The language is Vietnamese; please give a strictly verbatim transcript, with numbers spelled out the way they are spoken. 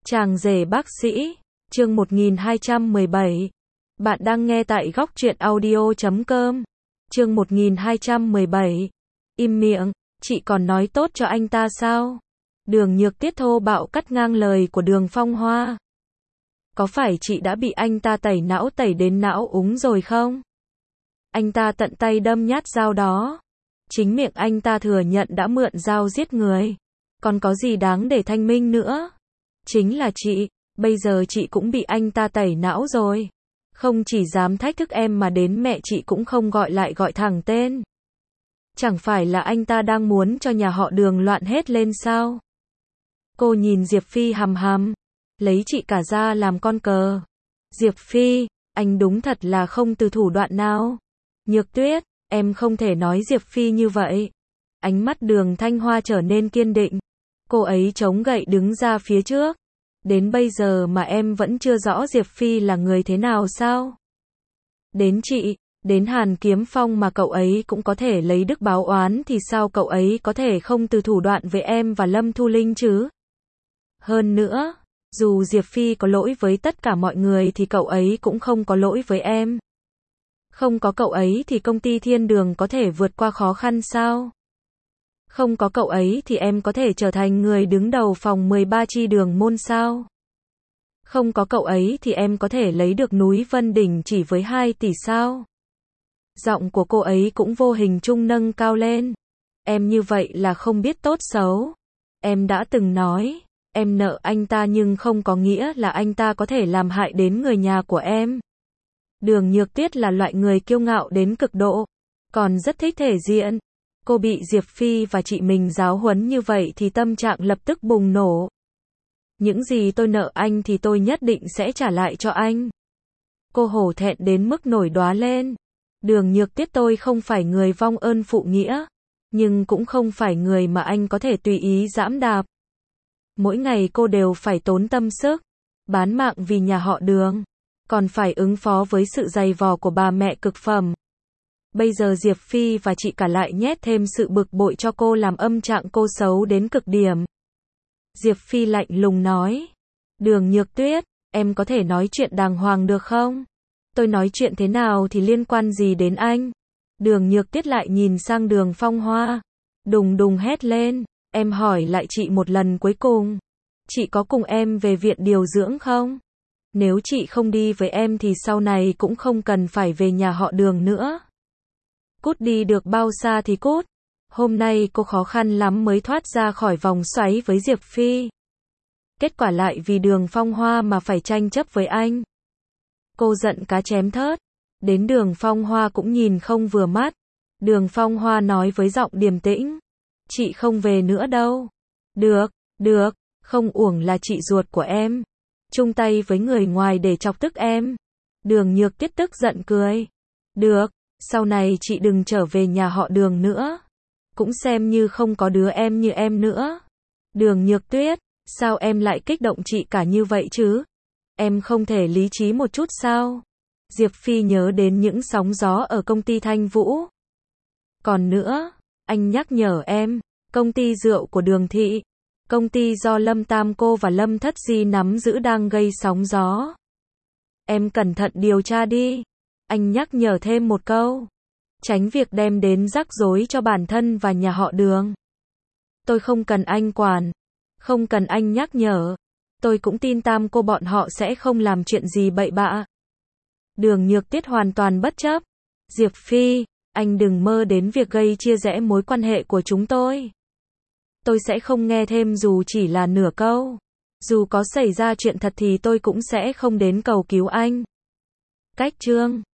Chàng rể bác sĩ, chương một nghìn hai trăm mười bảy. Bạn đang nghe tại góc truyện audio chấm com. Chương một nghìn hai trăm mười bảy. Im miệng, chị còn nói tốt cho anh ta sao? Đường Nhược Tiết thô bạo cắt ngang lời của Đường Phong Hoa. Có phải chị đã bị anh ta tẩy não tẩy đến não úng rồi không? Anh ta tận tay đâm nhát dao đó. Chính miệng anh ta thừa nhận đã mượn dao giết người. Còn có gì đáng để thanh minh nữa? Chính là chị, bây giờ chị cũng bị anh ta tẩy não rồi. Không chỉ dám thách thức em mà đến mẹ chị cũng không gọi lại gọi thẳng tên. Chẳng phải là anh ta đang muốn cho nhà họ Đường loạn hết lên sao? Cô nhìn Diệp Phi hằm hằm, lấy chị cả ra làm con cờ. Diệp Phi, anh đúng thật là không từ thủ đoạn nào. Nhược Tuyết, em không thể nói Diệp Phi như vậy. Ánh mắt Đường Thanh Hoa trở nên kiên định. Cô ấy chống gậy đứng ra phía trước. Đến bây giờ mà em vẫn chưa rõ Diệp Phi là người thế nào sao? Đến chị, đến Hàn Kiếm Phong mà cậu ấy cũng có thể lấy đức báo oán thì sao cậu ấy có thể không từ thủ đoạn với em và Lâm Thu Linh chứ? Hơn nữa, dù Diệp Phi có lỗi với tất cả mọi người thì cậu ấy cũng không có lỗi với em. Không có cậu ấy thì công ty Thiên Đường có thể vượt qua khó khăn sao? Không có cậu ấy thì em có thể trở thành người đứng đầu phòng mười ba chi đường môn sao? Không có cậu ấy thì em có thể lấy được núi Vân Đỉnh chỉ với hai tỷ sao? Giọng của cô ấy cũng vô hình chung nâng cao lên. Em như vậy là không biết tốt xấu. Em đã từng nói, em nợ anh ta nhưng không có nghĩa là anh ta có thể làm hại đến người nhà của em. Đường Nhược Tiết là loại người kiêu ngạo đến cực độ, còn rất thích thể diện. Cô bị Diệp Phi và chị mình giáo huấn như vậy thì tâm trạng lập tức bùng nổ. Những gì tôi nợ anh thì tôi nhất định sẽ trả lại cho anh. Cô hổ thẹn đến mức nổi đoá lên. Đường Nhược Tiết, tôi không phải người vong ơn phụ nghĩa, nhưng cũng không phải người mà anh có thể tùy ý giẫm đạp. Mỗi ngày cô đều phải tốn tâm sức, bán mạng vì nhà họ Đường, còn phải ứng phó với sự dày vò của bà mẹ cực phẩm. Bây giờ Diệp Phi và chị cả lại nhét thêm sự bực bội cho cô làm âm trạng cô xấu đến cực điểm. Diệp Phi lạnh lùng nói. Đường Nhược Tuyết, em có thể nói chuyện đàng hoàng được không? Tôi nói chuyện thế nào thì liên quan gì đến anh? Đường Nhược Tuyết lại nhìn sang Đường Phong Hoa. Đùng đùng hét lên. Em hỏi lại chị một lần cuối cùng. Chị có cùng em về viện điều dưỡng không? Nếu chị không đi với em thì sau này cũng không cần phải về nhà họ Đường nữa. Cút đi được bao xa thì cút. Hôm nay cô khó khăn lắm mới thoát ra khỏi vòng xoáy với Diệp Phi. Kết quả lại vì Đường Phong Hoa mà phải tranh chấp với anh. Cô giận cá chém thớt. Đến Đường Phong Hoa cũng nhìn không vừa mắt. Đường Phong Hoa nói với giọng điềm tĩnh. Chị không về nữa đâu. Được, được, không uổng là chị ruột của em. Chung tay với người ngoài để chọc tức em. Đường Nhược Tiết tức giận cười. Được. Sau này chị đừng trở về nhà họ Đường nữa. Cũng xem như không có đứa em như em nữa. Đường Nhược Tuyết, sao em lại kích động chị cả như vậy chứ? Em không thể lý trí một chút sao? Diệp Phi nhớ đến những sóng gió ở công ty Thanh Vũ. Còn nữa, anh nhắc nhở em, công ty rượu của Đường Thị, công ty do Lâm Tam Cô và Lâm Thất Di nắm giữ đang gây sóng gió. Em cẩn thận điều tra đi. Anh nhắc nhở thêm một câu. Tránh việc đem đến rắc rối cho bản thân và nhà họ Đường. Tôi không cần anh quản. Không cần anh nhắc nhở. Tôi cũng tin Tam Cô bọn họ sẽ không làm chuyện gì bậy bạ. Đường Nhược Tiết hoàn toàn bất chấp. Diệp Phi, anh đừng mơ đến việc gây chia rẽ mối quan hệ của chúng tôi. Tôi sẽ không nghe thêm dù chỉ là nửa câu. Dù có xảy ra chuyện thật thì tôi cũng sẽ không đến cầu cứu anh. Cách chương